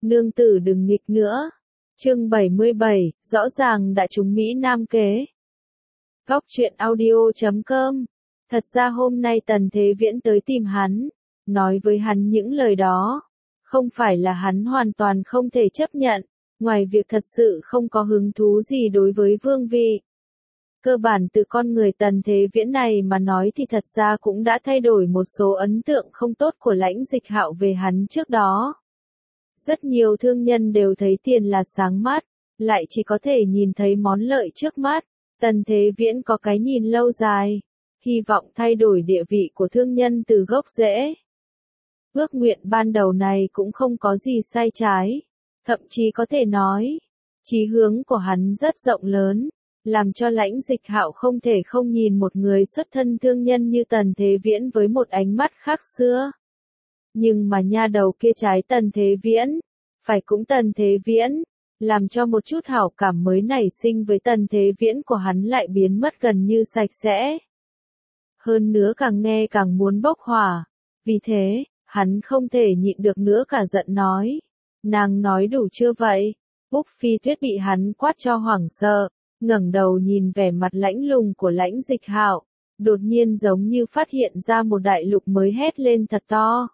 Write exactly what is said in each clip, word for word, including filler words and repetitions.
Nương tử đừng nghịch nữa. Chương bảy mươi bảy, rõ ràng đã trúng Mỹ Nam kế. Góc truyện audio chấm com. Thật ra hôm nay Tần Thế Viễn tới tìm hắn, nói với hắn những lời đó. Không phải là hắn hoàn toàn không thể chấp nhận, ngoài việc thật sự không có hứng thú gì đối với vương vị. Cơ bản từ con người Tần Thế Viễn này mà nói thì thật ra cũng đã thay đổi một số ấn tượng không tốt của Lãnh Dịch Hạo về hắn trước đó. Rất nhiều thương nhân đều thấy tiền là sáng mắt, lại chỉ có thể nhìn thấy món lợi trước mắt. Tần Thế Viễn có cái nhìn lâu dài, hy vọng thay đổi địa vị của thương nhân từ gốc rễ. Ước nguyện ban đầu này cũng không có gì sai trái, thậm chí có thể nói, chí hướng của hắn rất rộng lớn, làm cho Lãnh Dịch Hạo không thể không nhìn một người xuất thân thương nhân như Tần Thế Viễn với một ánh mắt khác xưa. Nhưng mà nha đầu kia trái Tần Thế Viễn, phải cũng Tần Thế Viễn, làm cho một chút hảo cảm mới nảy sinh với Tần Thế Viễn của hắn lại biến mất gần như sạch sẽ. Hơn nữa càng nghe càng muốn bốc hỏa, vì thế, hắn không thể nhịn được nữa cả giận nói. Nàng nói đủ chưa vậy? Úc Phi Tuyết bị hắn quát cho hoảng sợ, ngẩng đầu nhìn vẻ mặt lãnh lùng của Lãnh Dịch Hạo, đột nhiên giống như phát hiện ra một đại lục mới hét lên thật to.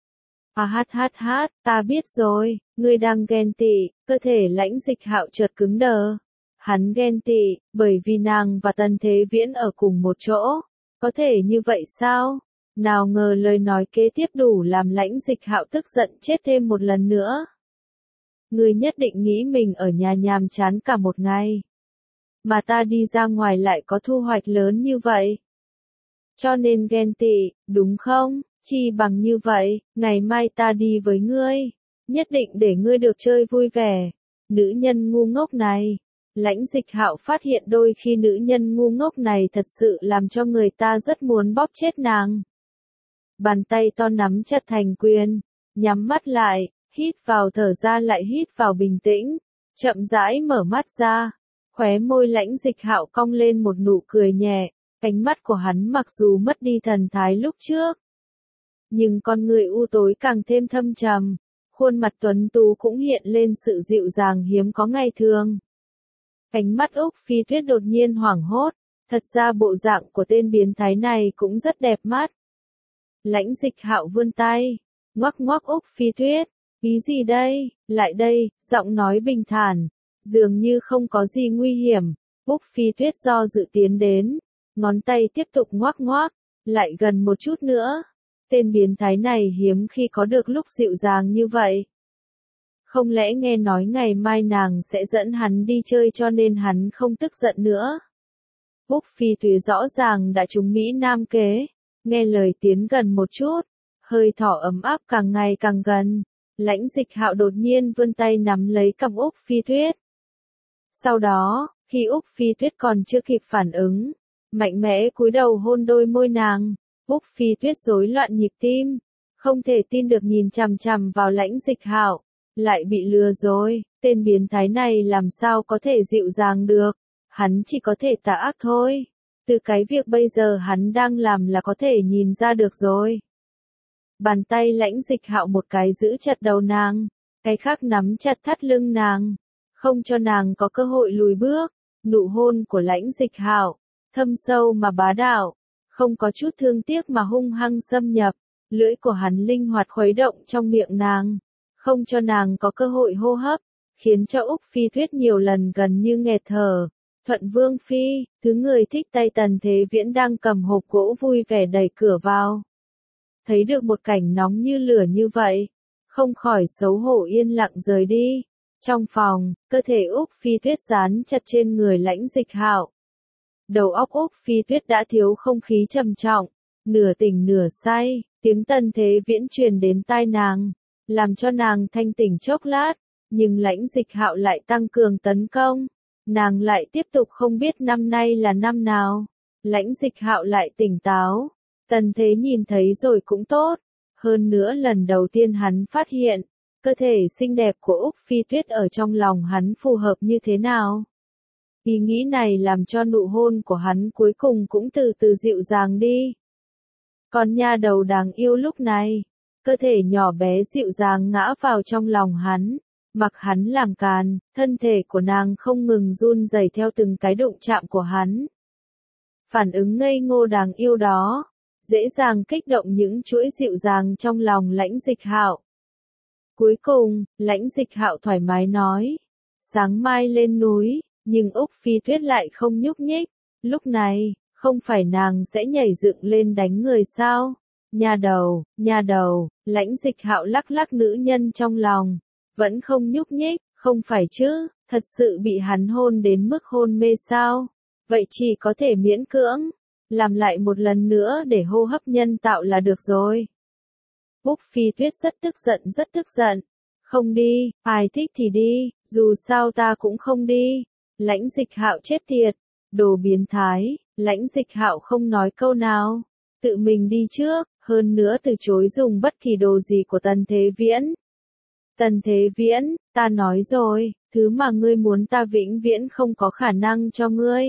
À hát hát hát, ta biết rồi, ngươi đang ghen tị. Cơ thể Lãnh Dịch Hạo chợt cứng đờ. Hắn ghen tị, bởi vì nàng và Tần Thế Viễn ở cùng một chỗ. Có thể như vậy sao? Nào ngờ lời nói kế tiếp đủ làm Lãnh Dịch Hạo tức giận chết thêm một lần nữa. Ngươi nhất định nghĩ mình ở nhà nhàm chán cả một ngày. Mà ta đi ra ngoài lại có thu hoạch lớn như vậy. Cho nên ghen tị, đúng không? Chi bằng như vậy, ngày mai ta đi với ngươi, nhất định để ngươi được chơi vui vẻ. Nữ nhân ngu ngốc này. Lãnh Dịch Hạo phát hiện đôi khi nữ nhân ngu ngốc này thật sự làm cho người ta rất muốn bóp chết nàng. Bàn tay to nắm chặt thành quyền, nhắm mắt lại, hít vào thở ra lại hít vào bình tĩnh, chậm rãi mở mắt ra, khóe môi Lãnh Dịch Hạo cong lên một nụ cười nhẹ, ánh mắt của hắn mặc dù mất đi thần thái lúc trước, nhưng con người u tối càng thêm thâm trầm, khuôn mặt tuấn tú cũng hiện lên sự dịu dàng hiếm có ngày thường. Ánh mắt Úc Phi Tuyết đột nhiên hoảng hốt, thật ra bộ dạng của tên biến thái này cũng rất đẹp mắt. Lãnh Dịch Hạo vươn tay, ngoắc ngoắc Úc Phi Tuyết, ý gì đây, lại đây, giọng nói bình thản, dường như không có gì nguy hiểm. Úc Phi Tuyết do dự tiến đến, ngón tay tiếp tục ngoắc ngoắc, lại gần một chút nữa. Tên biến thái này hiếm khi có được lúc dịu dàng như vậy. Không lẽ nghe nói ngày mai nàng sẽ dẫn hắn đi chơi cho nên hắn không tức giận nữa. Úc Phi Tuyết rõ ràng đã trúng Mỹ Nam kế, nghe lời tiến gần một chút, hơi thở ấm áp càng ngày càng gần. Lãnh Dịch Hạo đột nhiên vươn tay nắm lấy cằm Úc Phi Tuyết. Sau đó, khi Úc Phi Tuyết còn chưa kịp phản ứng, mạnh mẽ cúi đầu hôn đôi môi nàng. Úc Phi Tuyết rối loạn nhịp tim, không thể tin được nhìn chằm chằm vào Lãnh Dịch Hạo, lại bị lừa rồi, tên biến thái này làm sao có thể dịu dàng được, hắn chỉ có thể tà ác thôi, từ cái việc bây giờ hắn đang làm là có thể nhìn ra được rồi. Bàn tay Lãnh Dịch Hạo một cái giữ chặt đầu nàng, cái khác nắm chặt thắt lưng nàng, không cho nàng có cơ hội lùi bước. Nụ hôn của Lãnh Dịch Hạo, thâm sâu mà bá đạo, không có chút thương tiếc mà hung hăng xâm nhập, lưỡi của hắn linh hoạt khuấy động trong miệng nàng, không cho nàng có cơ hội hô hấp, khiến cho Úc Phi Tuyết nhiều lần gần như nghẹt thở. Thuận Vương Phi, thứ người thích tay Tần Thế Viễn đang cầm hộp gỗ vui vẻ đẩy cửa vào. Thấy được một cảnh nóng như lửa như vậy, không khỏi xấu hổ yên lặng rời đi. Trong phòng, cơ thể Úc Phi Tuyết dán chặt trên người Lãnh Dịch Hạo. Đầu óc Úc Phi Tuyết đã thiếu không khí trầm trọng, nửa tỉnh nửa say, tiếng Tần Thế Viễn truyền đến tai nàng, làm cho nàng thanh tỉnh chốc lát, nhưng Lãnh Dịch Hạo lại tăng cường tấn công, nàng lại tiếp tục không biết năm nay là năm nào. Lãnh Dịch Hạo lại tỉnh táo, Tần Thế nhìn thấy rồi cũng tốt, hơn nữa lần đầu tiên hắn phát hiện, cơ thể xinh đẹp của Úc Phi Tuyết ở trong lòng hắn phù hợp như thế nào. Ý nghĩ này làm cho nụ hôn của hắn cuối cùng cũng từ từ dịu dàng đi. Còn nha đầu đáng yêu lúc này, cơ thể nhỏ bé dịu dàng ngã vào trong lòng hắn, mặc hắn làm càn, thân thể của nàng không ngừng run rẩy theo từng cái đụng chạm của hắn. Phản ứng ngây ngô đáng yêu đó, dễ dàng kích động những chuỗi dịu dàng trong lòng Lãnh Dịch Hạo. Cuối cùng, Lãnh Dịch Hạo thoải mái nói, sáng mai lên núi, nhưng Úc Phi Tuyết lại không nhúc nhích, lúc này, không phải nàng sẽ nhảy dựng lên đánh người sao? Nhà đầu, nhà đầu, Lãnh Dịch Hạo lắc lắc nữ nhân trong lòng, vẫn không nhúc nhích, không phải chứ, thật sự bị hắn hôn đến mức hôn mê sao? Vậy chỉ có thể miễn cưỡng, làm lại một lần nữa để hô hấp nhân tạo là được rồi. Úc Phi Tuyết rất tức giận rất tức giận. Không đi, ai thích thì đi, dù sao ta cũng không đi. Lãnh Dịch Hạo chết tiệt, đồ biến thái, Lãnh Dịch Hạo không nói câu nào, tự mình đi trước, hơn nữa từ chối dùng bất kỳ đồ gì của Tần Thế Viễn. Tần Thế Viễn, ta nói rồi, thứ mà ngươi muốn ta vĩnh viễn không có khả năng cho ngươi.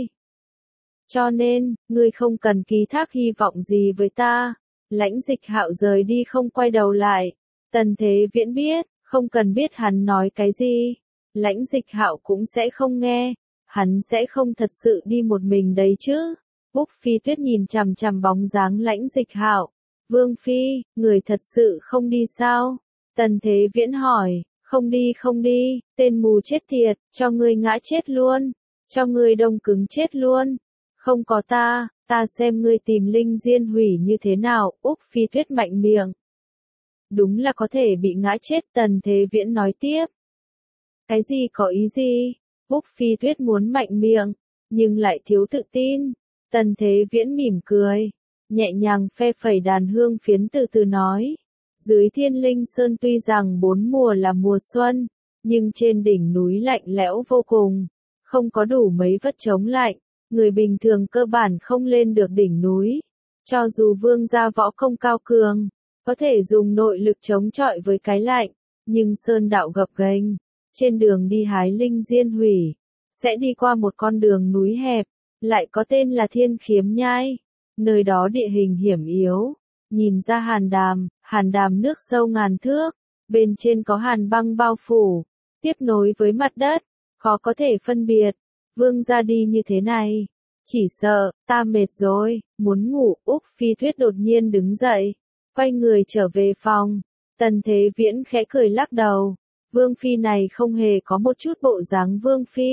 Cho nên, ngươi không cần ký thác hy vọng gì với ta. Lãnh Dịch Hạo rời đi không quay đầu lại. Tần Thế Viễn biết, không cần biết hắn nói cái gì, Lãnh Dịch Hạo cũng sẽ không nghe, hắn sẽ không thật sự đi một mình đấy chứ. Úc Phi Tuyết nhìn chằm chằm bóng dáng Lãnh Dịch Hạo. Vương Phi, người thật sự không đi sao? Tần Thế Viễn hỏi, không đi không đi, tên mù chết tiệt, cho ngươi ngã chết luôn, cho ngươi đông cứng chết luôn. Không có ta, ta xem ngươi tìm Linh Diên hủy như thế nào, Úc Phi Tuyết mạnh miệng. Đúng là có thể bị ngã chết, Tần Thế Viễn nói tiếp. Cái gì có ý gì? Úc Phi Tuyết muốn mạnh miệng, nhưng lại thiếu tự tin. Tần Thế Viễn mỉm cười, nhẹ nhàng phe phẩy đàn hương phiến từ từ nói. Dưới Thiên Linh Sơn tuy rằng bốn mùa là mùa xuân, nhưng trên đỉnh núi lạnh lẽo vô cùng, không có đủ mấy vật chống lạnh, người bình thường cơ bản không lên được đỉnh núi. Cho dù vương gia võ công cao cường, có thể dùng nội lực chống chọi với cái lạnh, nhưng sơn đạo gập ghềnh, trên đường đi hái linh diên hủy, sẽ đi qua một con đường núi hẹp, lại có tên là Thiên Khiếm Nhai, nơi đó địa hình hiểm yếu, nhìn ra hàn đàm, hàn đàm nước sâu ngàn thước, bên trên có hàn băng bao phủ, tiếp nối với mặt đất, khó có thể phân biệt. Vương gia đi như thế này, chỉ sợ, ta mệt rồi, muốn ngủ. Úc Phi Tuyết đột nhiên đứng dậy, quay người trở về phòng. Tần Thế Viễn khẽ cười lắc đầu, Vương Phi này không hề có một chút bộ dáng Vương Phi,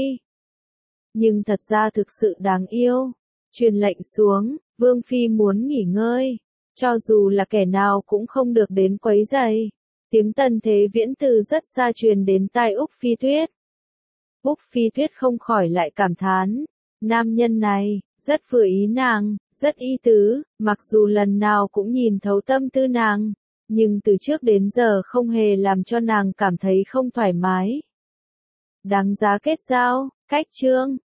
nhưng thật ra thực sự đáng yêu. Truyền lệnh xuống, Vương Phi muốn nghỉ ngơi, cho dù là kẻ nào cũng không được đến quấy rầy. Tiếng Tần Thế Viễn từ rất xa truyền đến tai Úc Phi Tuyết. Úc Phi Tuyết không khỏi lại cảm thán, nam nhân này, rất vừa ý nàng, rất ý tứ, mặc dù lần nào cũng nhìn thấu tâm tư nàng, nhưng từ trước đến giờ không hề làm cho nàng cảm thấy không thoải mái. Đáng giá kết giao, cách chương.